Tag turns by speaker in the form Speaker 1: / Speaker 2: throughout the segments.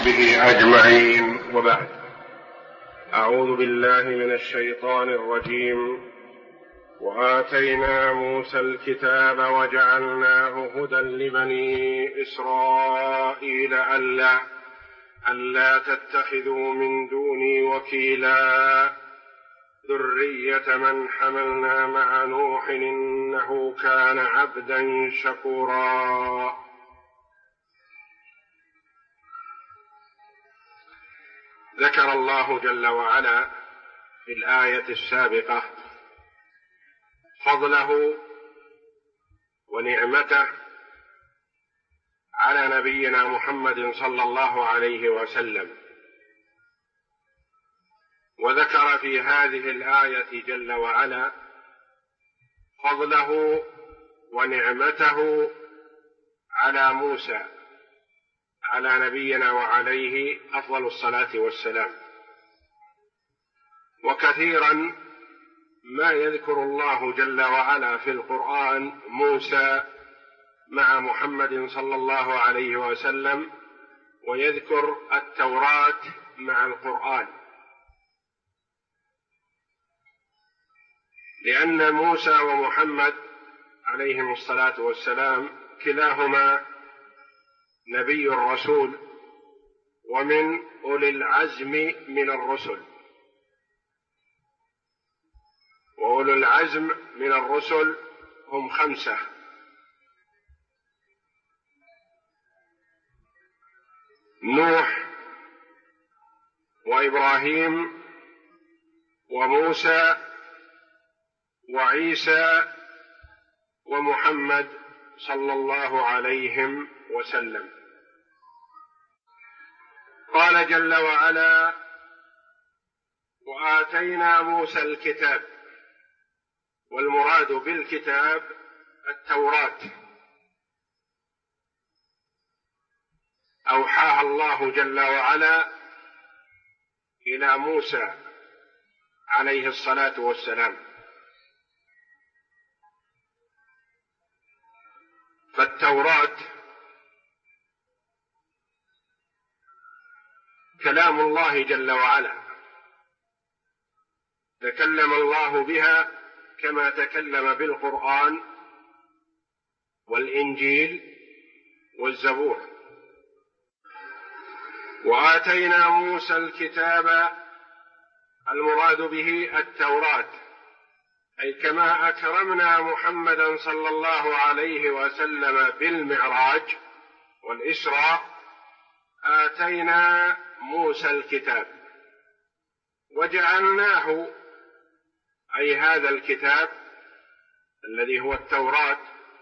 Speaker 1: وصحبه أجمعين، وبعد. أعوذ بالله من الشيطان الرجيم. وآتينا موسى الكتاب وجعلناه هدى لبني إسرائيل ألا تتخذوا من دوني وكيلا ذرية من حملنا مع نوح إنه كان عبدا شكورا. ذكر الله جل وعلا في الآية السابقة فضله ونعمته على نبينا محمد صلى الله عليه وسلم، وذكر في هذه الآية جل وعلا فضله ونعمته على موسى على نبينا وعليه أفضل الصلاة والسلام. وكثيرا ما يذكر الله جل وعلا في القرآن موسى مع محمد صلى الله عليه وسلم، ويذكر التوراة مع القرآن، لأن موسى ومحمد عليهم الصلاة والسلام كلاهما نبي الرسول ومن أولي العزم من الرسل، وأولو العزم من الرسل هم 5: نوح وإبراهيم وموسى وعيسى ومحمد صلى الله عليه وسلم. قال جل وعلا: وآتينا موسى الكتاب، والمراد بالكتاب التوراة، أوحاها الله جل وعلا إلى موسى عليه الصلاة والسلام. فالتوراة كلام الله جل وعلا، تكلم الله بها كما تكلم بالقرآن والإنجيل والزبور. وآتينا موسى الكتاب، المراد به التوراة، أي كما أكرمنا محمدا صلى الله عليه وسلم بالمعراج والإسراء، آتينا موسى الكتاب وجعلناه، أي هذا الكتاب الذي هو التوراة،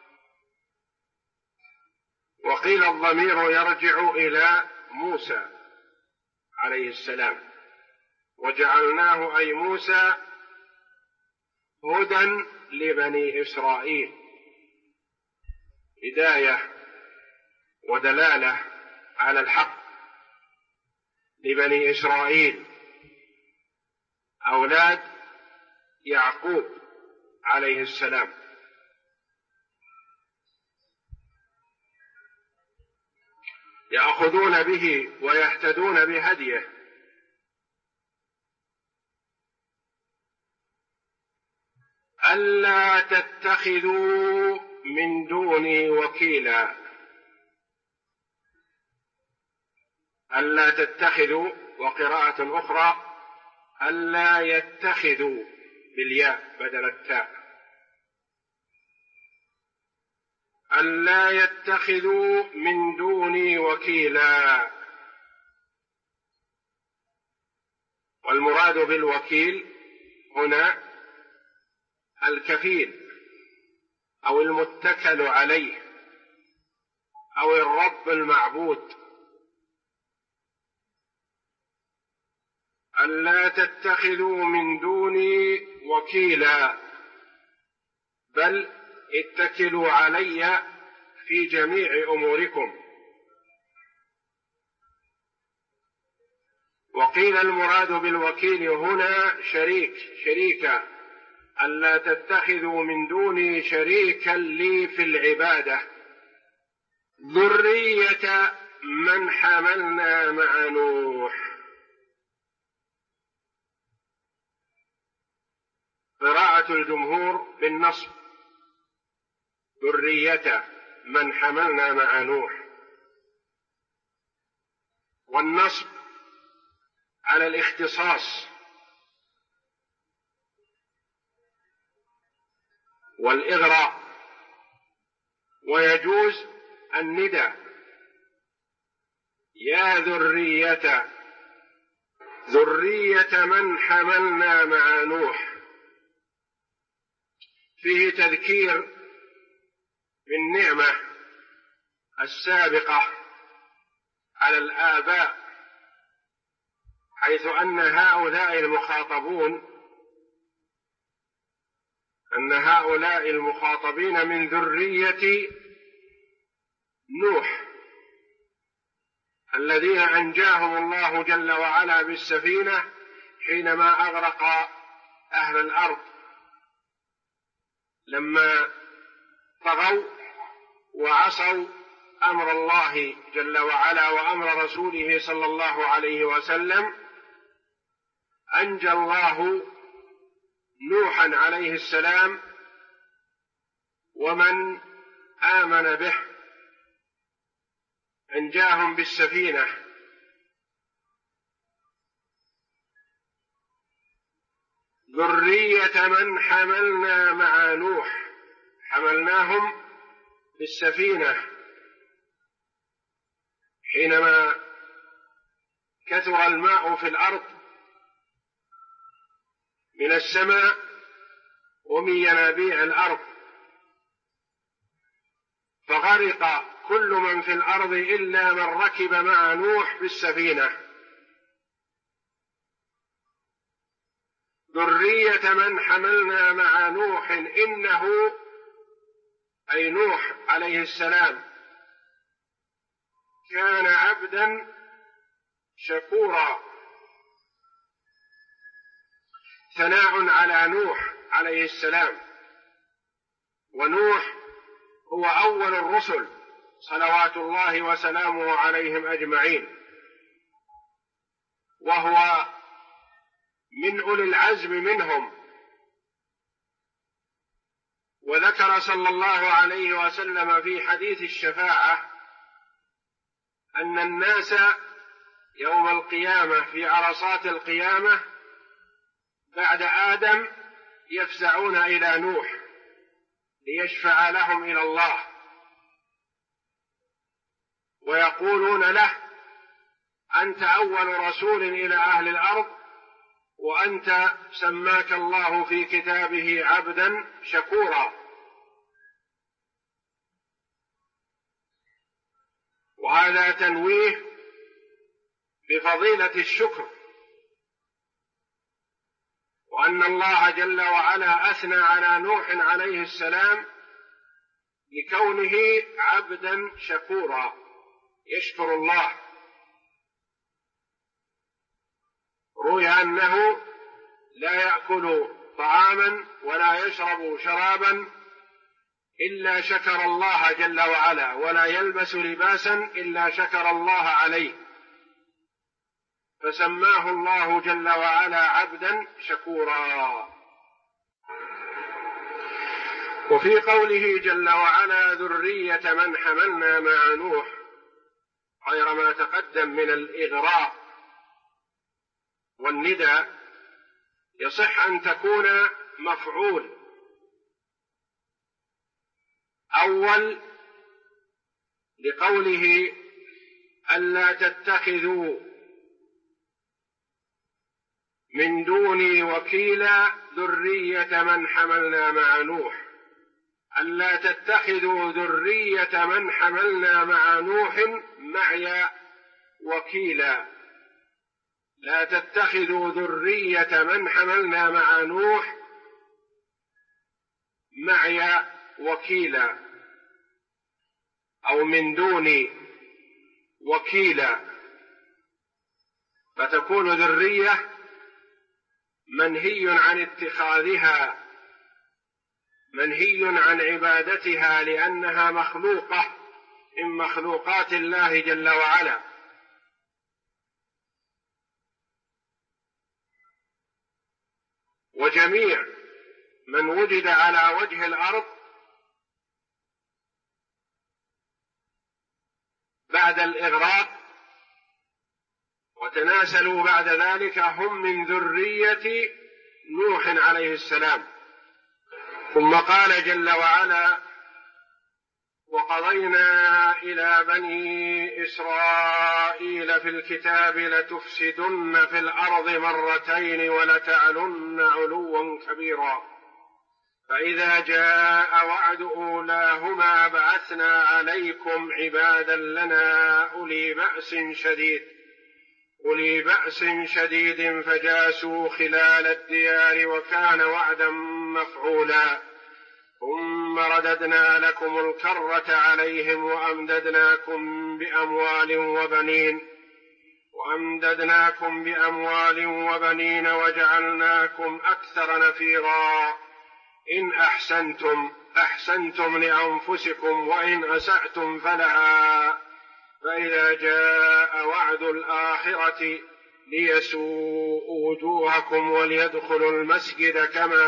Speaker 1: وقيل الضمير يرجع إلى موسى عليه السلام، وجعلناه أي موسى هدى لبني إسرائيل، هداية ودلالة على الحق لبني إسرائيل أولاد يعقوب عليه السلام. يأخذون به ويهتدون بهديه، ألا تتخذوا من دوني وكيلا. ألا تتخذوا، وقراءة أخرى ألا يتخذوا بالياء بدل التاء، ألا يتخذوا من دوني وكيلا. والمراد بالوكيل هنا الكفيل أو المتكل عليه أو الرب المعبود. ألا تتخذوا من دوني وكيلا، بل اتكلوا علي في جميع أموركم. وقيل المراد بالوكيل هنا شريكا، ألا تتخذوا من دوني شريكا لي في العبادة، ذرية من حملنا مع نوح. قراءة الجمهور بالنصب ذرية من حملنا مع نوح، والنصب على الاختصاص، والإغراء، ويجوز الندى يا ذرية من حملنا مع نوح، فيه تذكير بالنعمة السابقة على الآباء، حيث أن هؤلاء المخاطبين من ذرية نوح الذين أنجاهم الله جل وعلا بالسفينة حينما أغرق أهل الأرض لما طغوا وعصوا أمر الله جل وعلا وأمر رسوله صلى الله عليه وسلم. أنجى الله نوحا عليه السلام ومن آمن به، أنجاهم بالسفينة. ذرية من حملنا مع نوح، حملناهم بالسفينة حينما كثر الماء في الأرض من السماء ومن ينابيع الأرض، فغرق كل من في الأرض إلا من ركب مع نوح بالسفينة. ذرية من حملنا مع نوح، إنه أي نوح عليه السلام كان عبدا شكورا. ثناء على نوح عليه السلام، ونوح هو أول الرسل صلوات الله وسلامه عليهم أجمعين، وهو من أولي العزم منهم. وذكر صلى الله عليه وسلم في حديث الشفاعة أن الناس يوم القيامة في عرصات القيامة بعد آدم يفزعون إلى نوح ليشفع لهم إلى الله، ويقولون له: أنت أول رسول إلى أهل الأرض، وأنت سماك الله في كتابه عبدا شكورا. وهذا تنويه بفضيلة الشكر، وأن الله جل وعلا أثنى على نوح عليه السلام لكونه عبدا شكورا يشكر الله. روي أنه لا يأكل طعاما ولا يشرب شرابا إلا شكر الله جل وعلا، ولا يلبس لباسا إلا شكر الله عليه، فسماه الله جل وعلا عبدا شكورا. وفي قوله جل وعلا ذرية من حملنا مع نوح، غير ما تقدم من الإغراء والندى، يصح أن تكون مفعول أول لقوله ألا تتخذوا من دوني وكيلا ذرية من حملنا مع نوح. ألا تتخذوا ذرية من حملنا مع نوح معي وكيلا. لا تتخذوا ذرية من حملنا مع نوح معي وكيلا، أو من دوني وكيلا، فتكون ذرية منهي عن اتخاذها، منهي عن عبادتها، لأنها مخلوقة من مخلوقات الله جل وعلا، وجميع من وجد على وجه الأرض بعد الإغراق وتناسلوا بعد ذلك هم من ذرية نوح عليه السلام. ثم قال جل وعلا: وقضينا إلى بني إسرائيل في الكتاب لتفسدن في الأرض مرتين ولتعلن علوا كبيرا فإذا جاء وعد أولاهما بعثنا عليكم عبادا لنا أولي بأس شديد فجاسوا خلال الديار وكان وعدا مفعولا ثم رددنا لكم الكرة عليهم وأمددناكم بأموال وبنين وجعلناكم أكثر نفيرا إن أحسنتم لأنفسكم وإن أسأتم فلها فإذا جاء وعد الآخرة ليسوءوا وجوهكم وليدخلوا المسجد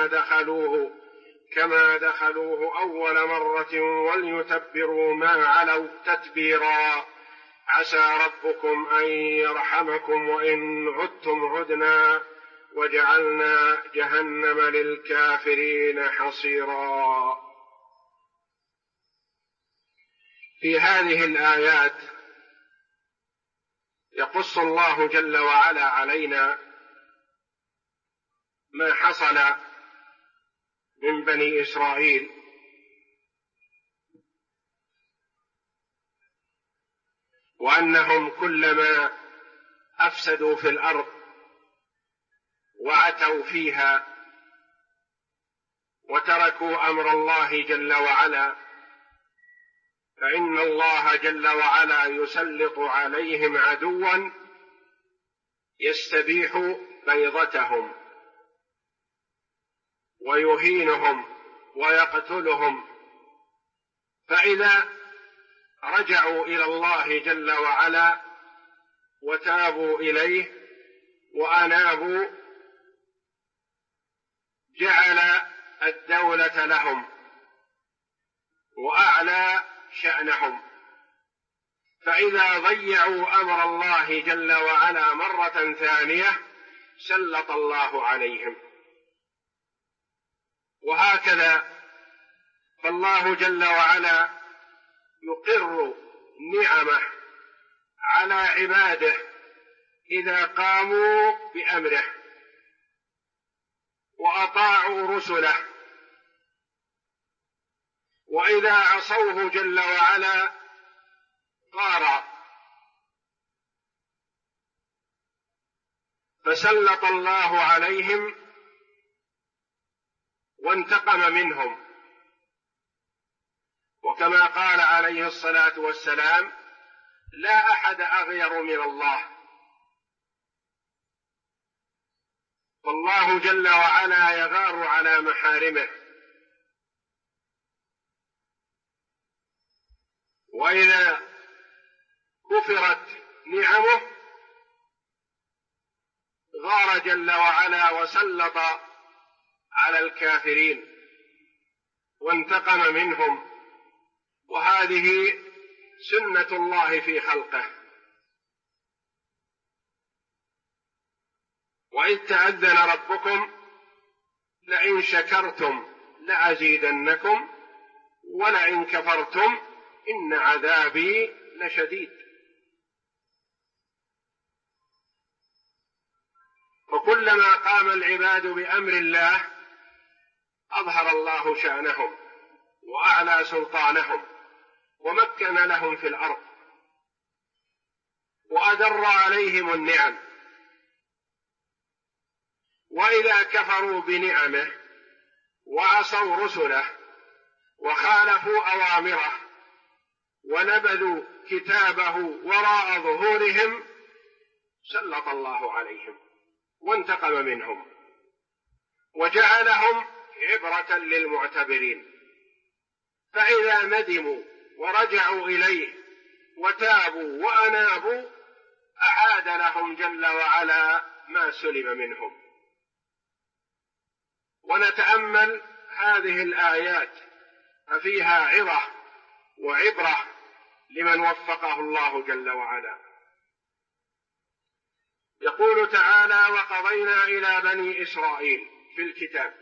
Speaker 1: كما دخلوه أول مرة وليتبروا ما علوا تتبيرا عسى ربكم أن يرحمكم وإن عدتم عدنا وجعلنا جهنم للكافرين حصيرا. في هذه الآيات يقص الله جل وعلا علينا ما حصل من بني إسرائيل، وأنهم كلما أفسدوا في الأرض وعتوا فيها وتركوا أمر الله جل وعلا فإن الله جل وعلا يسلط عليهم عدوا يستبيح بيضتهم ويهينهم ويقتلهم، فإذا رجعوا إلى الله جل وعلا وتابوا إليه وأنابوا جعل الدولة لهم وأعلى شأنهم، فإذا ضيعوا أمر الله جل وعلا مرة ثانية سلط الله عليهم. وهكذا فالله جل وعلا يقر نعمه على عباده إذا قاموا بأمره وأطاعوا رسله، وإذا عصوه جل وعلا غار فسلط الله عليهم وانتقم منهم. وكما قال عليه الصلاة والسلام: لا أحد أغير من الله. والله جل وعلا يغار على محارمه، وإذا كفرت نعمه غار جل وعلا وسلط على الكافرين وانتقم منهم، وهذه سنة الله في خلقه. وإذ تأذن ربكم لئن شكرتم لأزيدنكم ولئن كفرتم إن عذابي لشديد. وكلما قام العباد بأمر الله أظهر الله شأنهم وأعلى سلطانهم ومكن لهم في الأرض وأدر عليهم النعم. وإذا كفروا بنعمه وعصوا رسله وخالفوا أوامره ونبذوا كتابه وراء ظهورهم سلط الله عليهم وانتقم منهم وجعلهم عبرة للمعتبرين. فإذا ندموا ورجعوا إليه وتابوا وأنابوا أعاد لهم جل وعلا ما سلب منهم. ونتأمل هذه الآيات ففيها عظة وعبرة لمن وفقه الله جل وعلا. يقول تعالى: وقضينا إلى بني إسرائيل في الكتاب.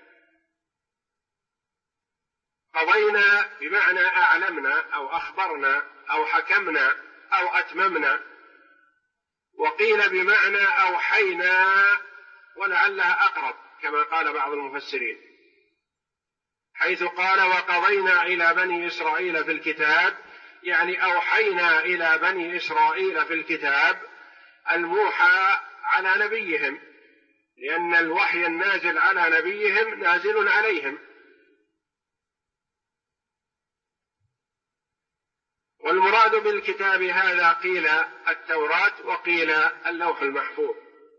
Speaker 1: قضينا بمعنى أعلمنا أو أخبرنا أو حكمنا أو أتممنا، وقيل بمعنى أوحينا، ولعلها أقرب كما قال بعض المفسرين، حيث قال: وقضينا إلى بني إسرائيل في الكتاب، يعني أوحينا إلى بني إسرائيل في الكتاب الموحى على نبيهم، لأن الوحي النازل على نبيهم نازل عليهم. والمراد بالكتاب هذا قيل التوراة وقيل اللوح المحفوظ.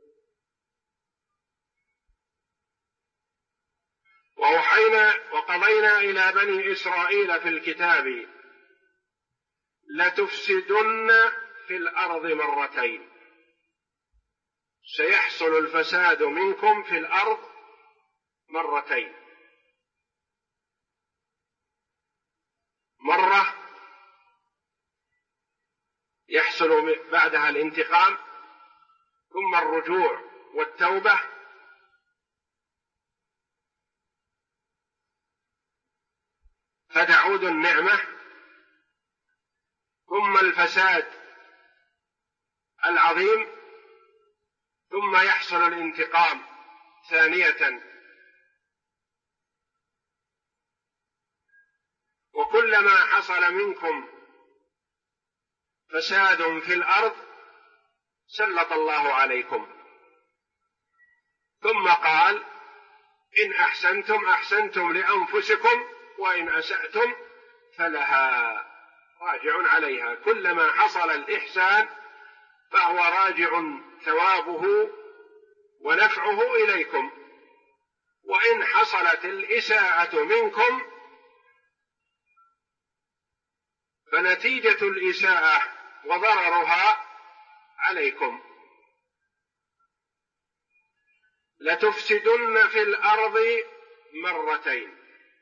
Speaker 1: وقضينا إلى بني إسرائيل في الكتاب لتفسدن في الأرض مرتين، سيحصل الفساد منكم في الأرض مرتين، مرة يحصل بعدها الانتقام، ثم الرجوع والتوبة، فتعود النعمة، ثم الفساد العظيم، ثم يحصل الانتقام ثانية. وكلما حصل منكم فساد في الأرض سلط الله عليكم. ثم قال: إن أحسنتم أحسنتم لأنفسكم وإن أسأتم فلها، راجع عليها. كلما حصل الإحسان فهو راجع ثوابه ونفعه إليكم، وإن حصلت الإساءة منكم فنتيجة الإساءة وضررها عليكم. لتفسدن في الأرض مرتين،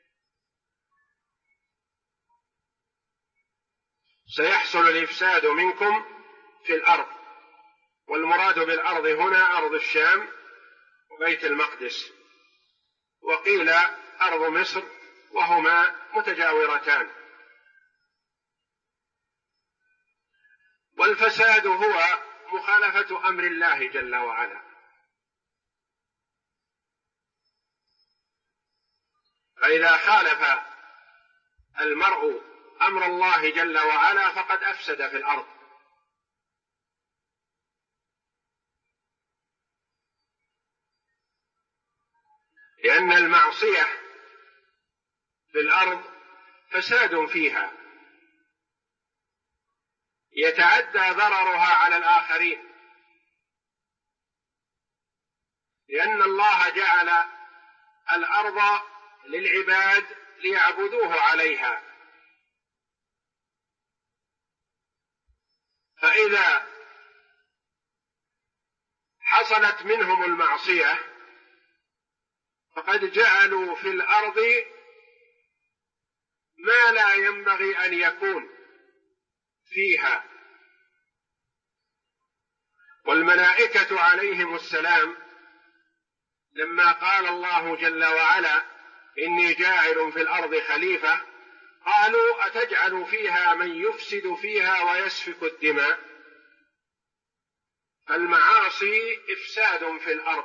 Speaker 1: سيحصل الإفساد منكم في الأرض، والمراد بالأرض هنا أرض الشام وبيت المقدس، وقيل أرض مصر، وهما متجاورتان. والفساد هو مخالفة أمر الله جل وعلا، فإذا خالف المرء أمر الله جل وعلا فقد أفسد في الأرض. لأن المعصية في الأرض فساد فيها يتعدى ضررها على الآخرين، لأن الله جعل الأرض للعباد ليعبدوه عليها، فإذا حصلت منهم المعصية فقد جعلوا في الأرض ما لا ينبغي أن يكون فيها. والملائكة عليهم السلام لما قال الله جل وعلا: إني جاعل في الأرض خليفة، قالوا: أتجعل فيها من يفسد فيها ويسفك الدماء؟ المعاصي إفساد في الأرض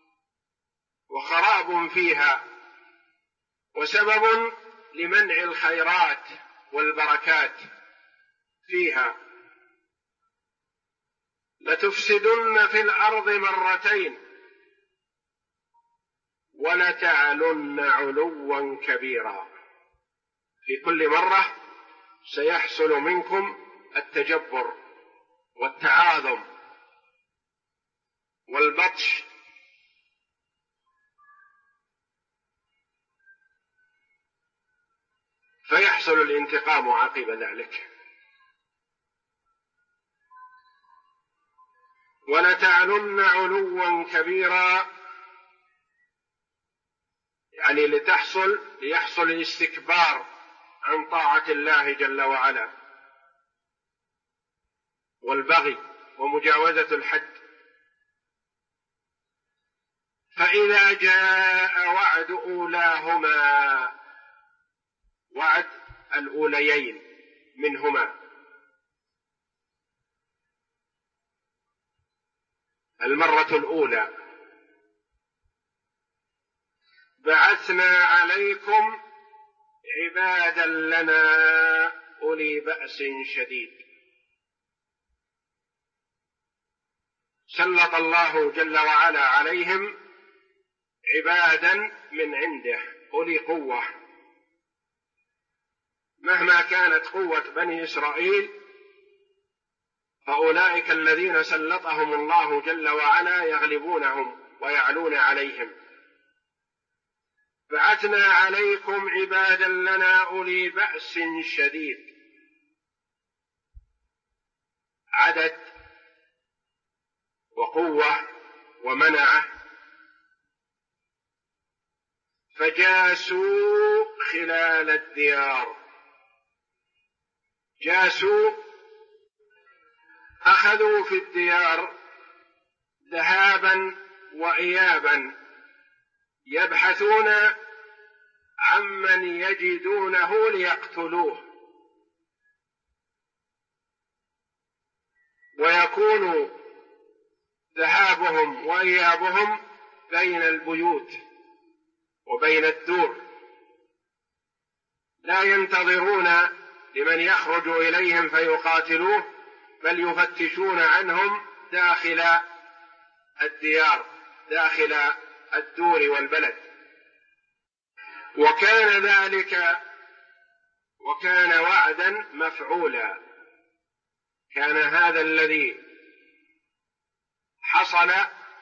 Speaker 1: وخراب فيها، وسبب لمنع الخيرات والبركات فيها. لتفسدن في الأرض مرتين ولتعلن علوا كبيرا. في كل مرة سيحصل منكم التجبر والتعاظم والبطش. فيحصل الانتقام عقب ذلك. ولتعلن علوا كبيرا، يعني ليحصل الاستكبار عن طاعة الله جل وعلا والبغي ومجاوزة الحد. فإذا جاء وعد أولاهما، وعد الأوليين منهما، المرة الأولى، بعثنا عليكم عبادا لنا أولي بأس شديد. سلط الله جل وعلا عليهم عبادا من عنده أولي قوة. مهما كانت قوة بني إسرائيل فأولئك الذين سلطهم الله جل وعلا يغلبونهم ويعلون عليهم. بعثنا عليكم عبادا لنا أولي بأس شديد، عدد وقوة ومنعة. فجاسوا خلال الديار، جاسوا أخذوا في الديار ذهابا وإيابا، يبحثون عمن يجدونه ليقتلوه، ويكون ذهابهم وإيابهم بين البيوت وبين الدور، لا ينتظرون لمن يخرج إليهم فيقاتلوه، بل يفتشون عنهم داخل الديار، داخل الدور والبلد. وكان ذلك وكان وعدا مفعولا. كان هذا الذي حصل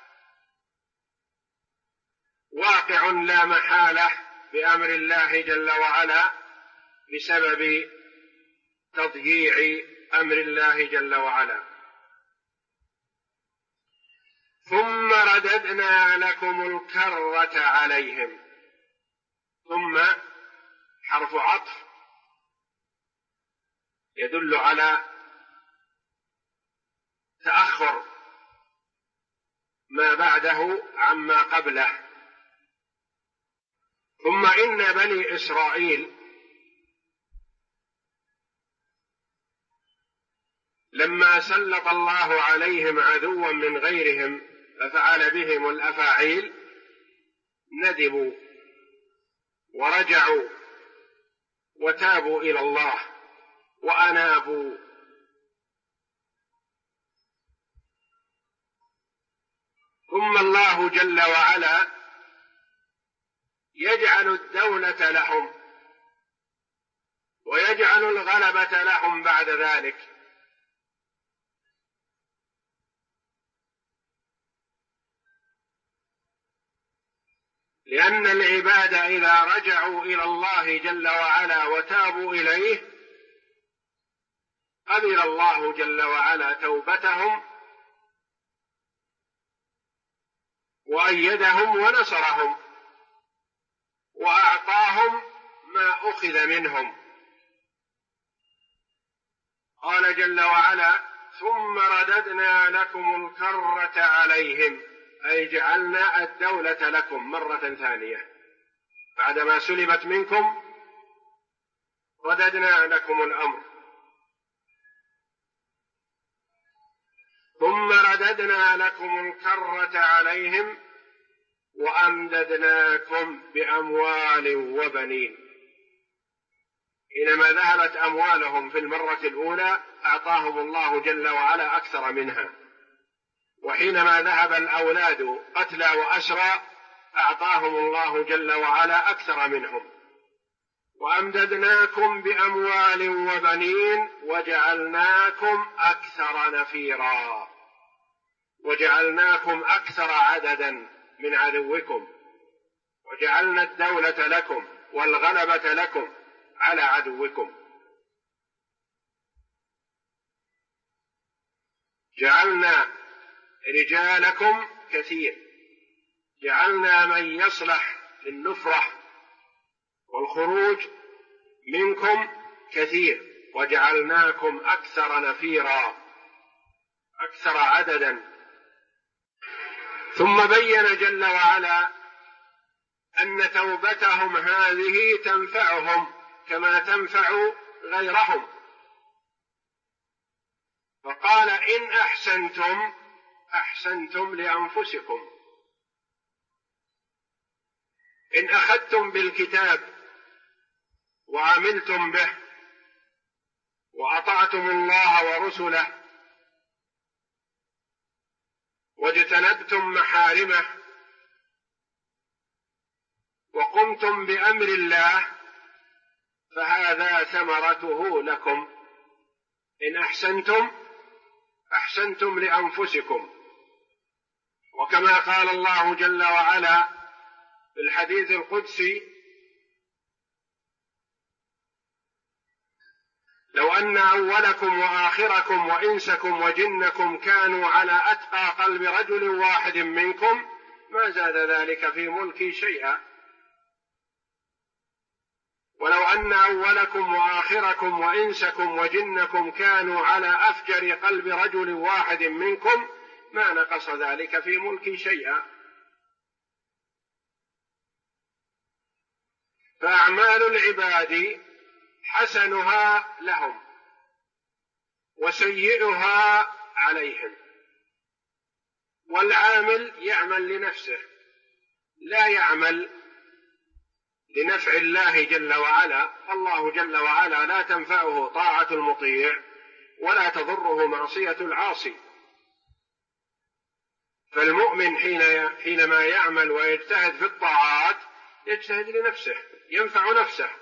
Speaker 1: واقع لا محالة بأمر الله جل وعلا بسبب تضييع أمر الله جل وعلا. ثم رددنا لكم الكرة عليهم. ثم حرف عطف يدل على تأخر ما بعده عما قبله. ثم إن بني إسرائيل لما سلط الله عليهم عدوا من غيرهم ففعل بهم الأفاعيل ندبوا ورجعوا وتابوا إلى الله وأنابوا. ثم الله جل وعلا يجعل الدولة لهم ويجعل الغلبة لهم بعد ذلك، لأن العباد إذا رجعوا إلى الله جل وعلا وتابوا إليه قبل الله جل وعلا توبتهم وأيدهم ونصرهم وأعطاهم ما أخذ منهم. قال جل وعلا: ثم رددنا لكم الكرة عليهم، أي جعلنا الدولة لكم مرة ثانية بعدما سلبت منكم، رددنا لكم الأمر. ثم رددنا لكم الكرة عليهم وأمددناكم بأموال وبنين. حينما ذهبت أموالهم في المرة الأولى أعطاهم الله جل وعلا أكثر منها، وحينما ذهب الأولاد قتلى وأسرى أعطاهم الله جل وعلا أكثر منهم. وأمددناكم بأموال وبنين وجعلناكم أكثر نفيرا، وجعلناكم أكثر عددا من عدوكم، وجعلنا الدولة لكم والغلبة لكم على عدوكم. جعلنا رجالكم كثير، جعلنا من يصلح للنفرة والخروج منكم كثير، وجعلناكم أكثر نفيرا، أكثر عددا. ثم بين جل وعلا أن توبتهم هذه تنفعهم كما تنفع غيرهم، فقال: إن أحسنتم أحسنتم لأنفسكم. إن أخذتم بالكتاب وعملتم به وأطعتم الله ورسله واجتنبتم محارمه وقمتم بأمر الله فهذا ثمرته لكم. إن أحسنتم أحسنتم لأنفسكم. وكما قال الله جل وعلا في الحديث القدسي: لو أن أولكم وآخركم وإنسكم وجنكم كانوا على أتقى قلب رجل واحد منكم ما زاد ذلك في ملكي شيئا. ولو أن أولكم وآخركم وإنسكم وجنكم كانوا على أفجر قلب رجل واحد منكم ما نقص ذلك في ملكي شيئا. فأعمال العباد حسنها لهم وسيئها عليهم، والعامل يعمل لنفسه لا يعمل لنفع الله جل وعلا. الله جل وعلا لا تنفعه طاعة المطيع ولا تضره معصية العاصي. فالمؤمن حينما يعمل ويجتهد في الطاعات يجتهد لنفسه، ينفع نفسه.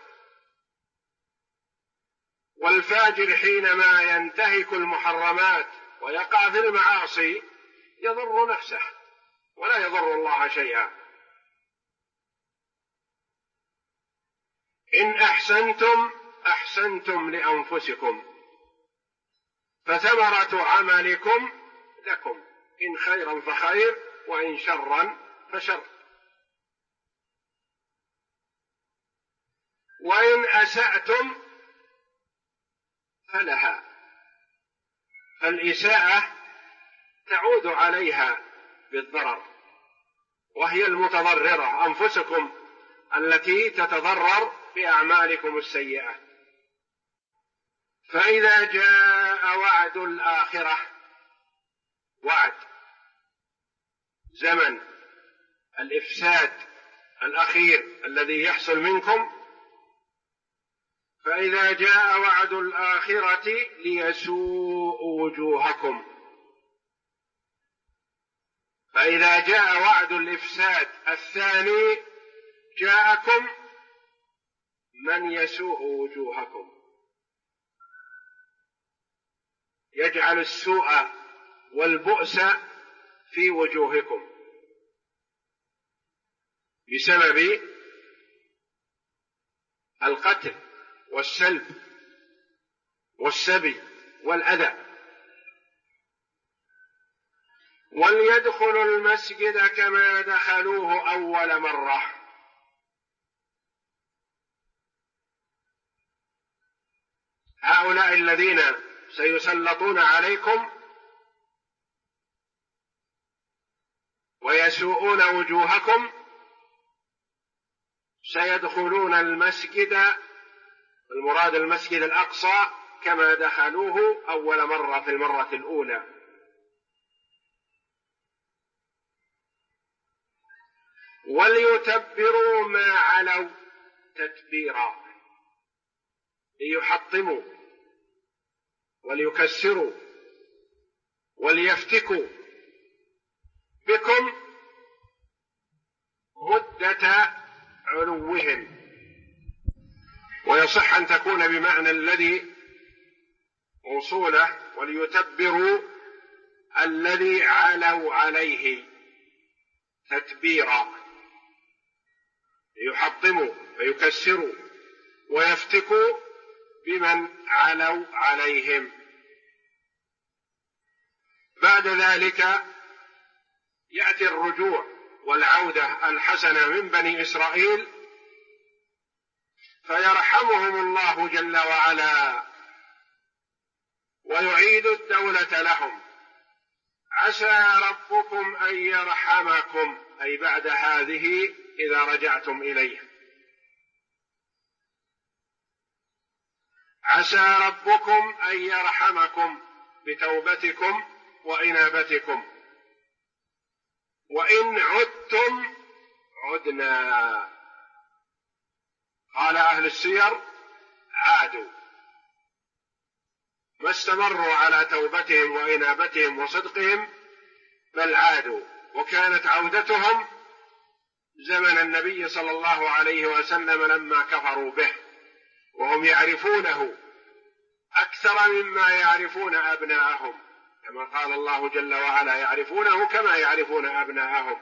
Speaker 1: والفاجر حينما ينتهك المحرمات ويقع في المعاصي يضر نفسه ولا يضر الله شيئا. إن أحسنتم أحسنتم لأنفسكم فثمرة عملكم لكم، إن خيرا فخير وإن شرا فشر. وإن أسأتم فلها، فالإساءة تعود عليها بالضرر، وهي المتضررة أنفسكم التي تتضرر بأعمالكم السيئة. فإذا جاء وعد الآخرة، وعد زمن الإفساد الأخير الذي يحصل منكم، فإذا جاء وعد الآخرة ليسوء وجوهكم. فإذا جاء وعد الإفساد الثاني جاءكم من يسوء وجوهكم، يجعل السوء والبؤس في وجوهكم بسبب القتل والسلب والسبي والأذى. وليدخلوا المسجد كما دخلوه أول مرة. هؤلاء الذين سيسلطون عليكم ويسوءون وجوهكم سيدخلون المسجد، المراد المسجد الأقصى، كما دخلوه أول مرة في المرة الأولى. وليتبروا ما علوا تتبيرا، ليحطموا وليكسروا وليفتكوا بكم مدة علوهم. ويصح أن تكون بمعنى الذي موصولة، وليتبروا الذي علوا عليه تتبيرا، ليحطموا ويكسروا ويفتكوا بمن علوا عليهم. بعد ذلك يأتي الرجوع والعودة الحسنة من بني إسرائيل، فيرحمهم الله جل وعلا ويعيد الدولة لهم. عسى ربكم أن يرحمكم، أي بعد هذه إذا رجعتم إليه. عسى ربكم أن يرحمكم بتوبتكم وإنابتكم، وإن عدتم عدنا. قال أهل السير عادوا، ما استمروا على توبتهم وإنابتهم وصدقهم، بل عادوا، وكانت عودتهم زمن النبي صلى الله عليه وسلم لما كفروا به، وهم يعرفونه أكثر مما يعرفون أبناءهم، كما قال الله جل وعلا يعرفونه كما يعرفون أبناءهم.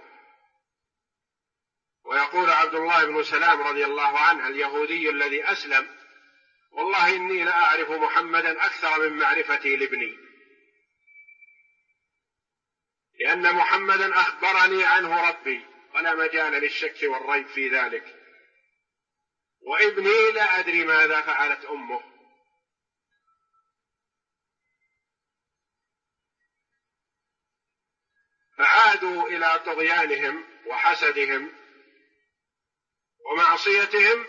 Speaker 1: ويقول عبد الله بن سلام رضي الله عنه اليهودي الذي أسلم: والله إني لأعرف محمدا أكثر من معرفتي لابني، لأن محمدا أخبرني عنه ربي ولا مجال للشك والريب في ذلك، وابني لا أدري ماذا فعلت أمه. فعادوا إلى طغيانهم وحسدهم ومعصيتهم،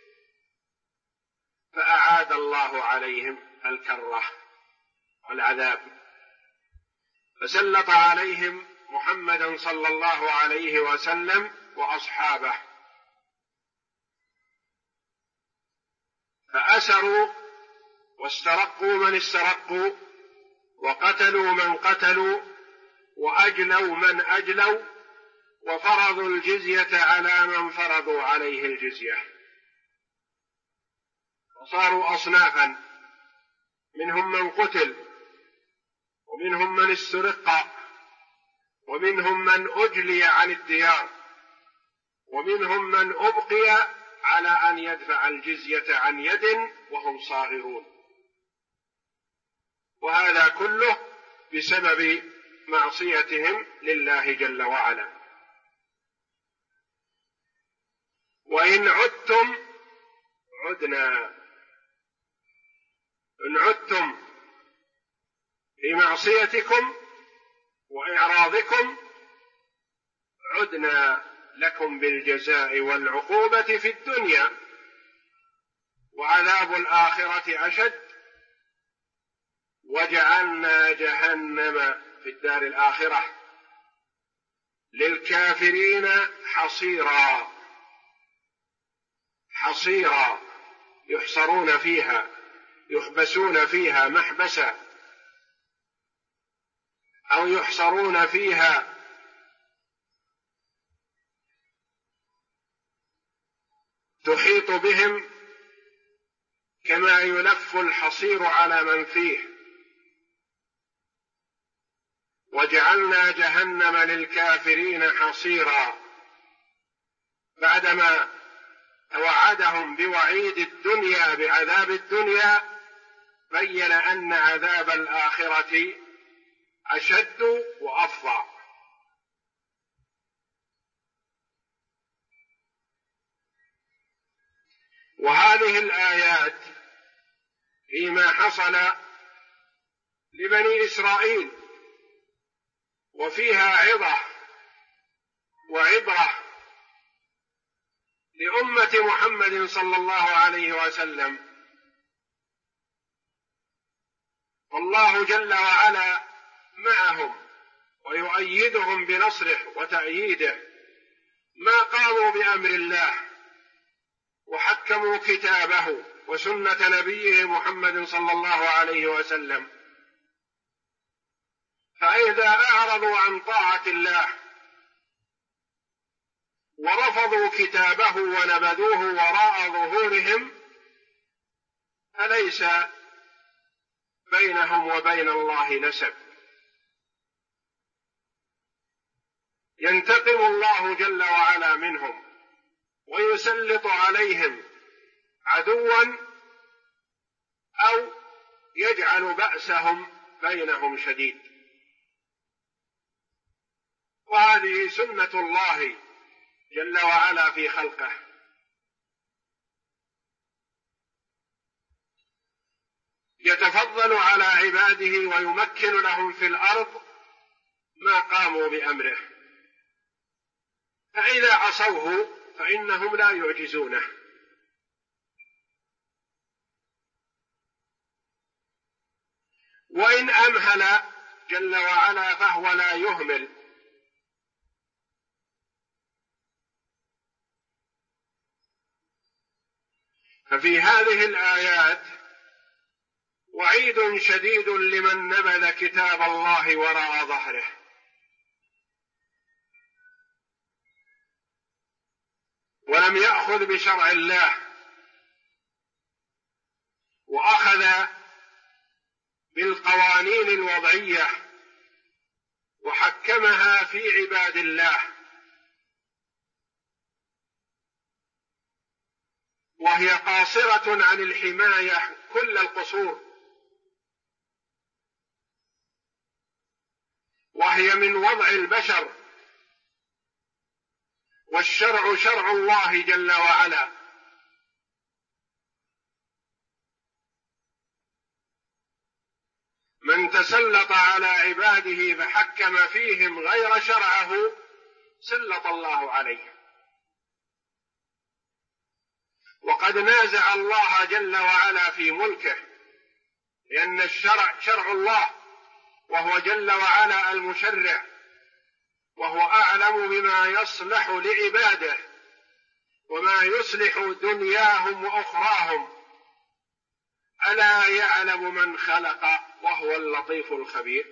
Speaker 1: فأعاد الله عليهم الكرة والعذاب، فسلط عليهم محمدا صلى الله عليه وسلم وأصحابه، فأسروا واسترقوا من استرقوا، وقتلوا من قتلوا، وأجلوا من أجلوا، وفرضوا الجزية على من فرضوا عليه الجزية، وصاروا أصنافا، منهم من قتل، ومنهم من استرق، ومنهم من أجلي عن الديار، ومنهم من أبقي على أن يدفع الجزية عن يد وهم صاغرون، وهذا كله بسبب معصيتهم لله جل وعلا. وإن عدتم عدنا، إن عدتم في معصيتكم وإعراضكم عدنا لكم بالجزاء والعقوبة في الدنيا، وعذاب الآخرة أشد، وجعلنا جهنم في الدار الآخرة للكافرين حصيرا. حصيرا يحصرون فيها، يحبسون فيها محبسا، أو يحصرون فيها تحيط بهم كما يلف الحصير على من فيه. وجعلنا جهنم للكافرين حصيرا، بعدما توعدهم بوعيد الدنيا بعذاب الدنيا بين أن عذاب الآخرة أشد وأفظع. وهذه الآيات فيما حصل لبني إسرائيل، وفيها عظة وعبرة لأمة محمد صلى الله عليه وسلم. والله جل وعلا معهم ويؤيدهم بنصره وتأييده، ما قاموا بأمر الله وحكموا كتابه وسنة نبيه محمد صلى الله عليه وسلم. فإذا أعرضوا عن طاعة الله ورفضوا كتابه ونبذوه وراء ظهورهم، فليس بينهم وبين الله نسب. ينتقم الله جل وعلا منهم ويسلط عليهم عدوا أو يجعل بأسهم بينهم شديد. وهذه سنة الله جل وعلا في خلقه، يتفضل على عباده ويمكن لهم في الأرض ما قاموا بأمره، فإذا عصوه فإنهم لا يعجزونه. وإن أمهل جل وعلا فهو لا يهمل. ففي هذه الآيات وعيد شديد لمن نبذ كتاب الله وراء ظهره، ولم يأخذ بشرع الله، وأخذ بالقوانين الوضعية وحكمها في عباد الله، وهي قاصرة عن الحماية كل القصور، وهي من وضع البشر، والشرع شرع الله جل وعلا. من تسلط على عباده فحكم فيهم غير شرعه سلط الله عليه. وقد نازع الله جل وعلا في ملكه، لأن الشرع شرع الله، وهو جل وعلا المشرع، وهو أعلم بما يصلح لعباده وما يصلح دنياهم وأخراهم. ألا يعلم من خلق وهو اللطيف الخبير.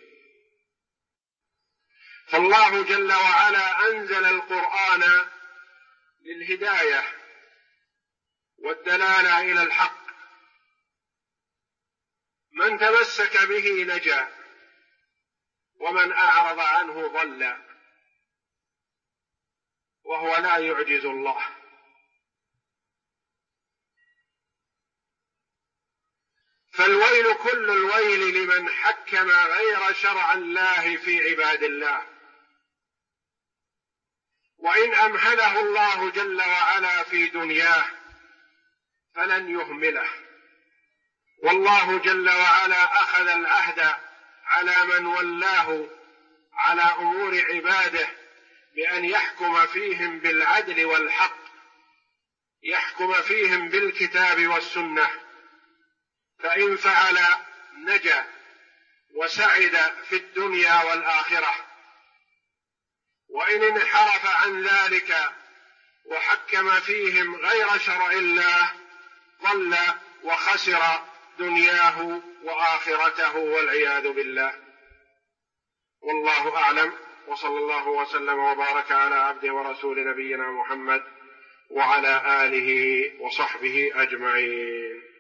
Speaker 1: فالله جل وعلا أنزل القرآن للهداية والدلالة إلى الحق، من تمسك به نجا ومن أعرض عنه ضل، وهو لا يعجز الله. فالويل كل الويل لمن حكم غير شرع الله في عباد الله. وإن أمهله الله جل وعلا في دنياه فلن يهمله، والله جل وعلا أخذ العهد على من ولاه على أمور عباده بأن يحكم فيهم بالعدل والحق، يحكم فيهم بالكتاب والسنة، فإن فعل نجا وسعد في الدنيا والآخرة، وإن انحرف عن ذلك وحكم فيهم غير شرع الله ضل وخسر دنياه وآخرته والعياذ بالله. والله أعلم، وصلى الله وسلم وبارك على عبده ورسول نبينا محمد وعلى آله وصحبه أجمعين.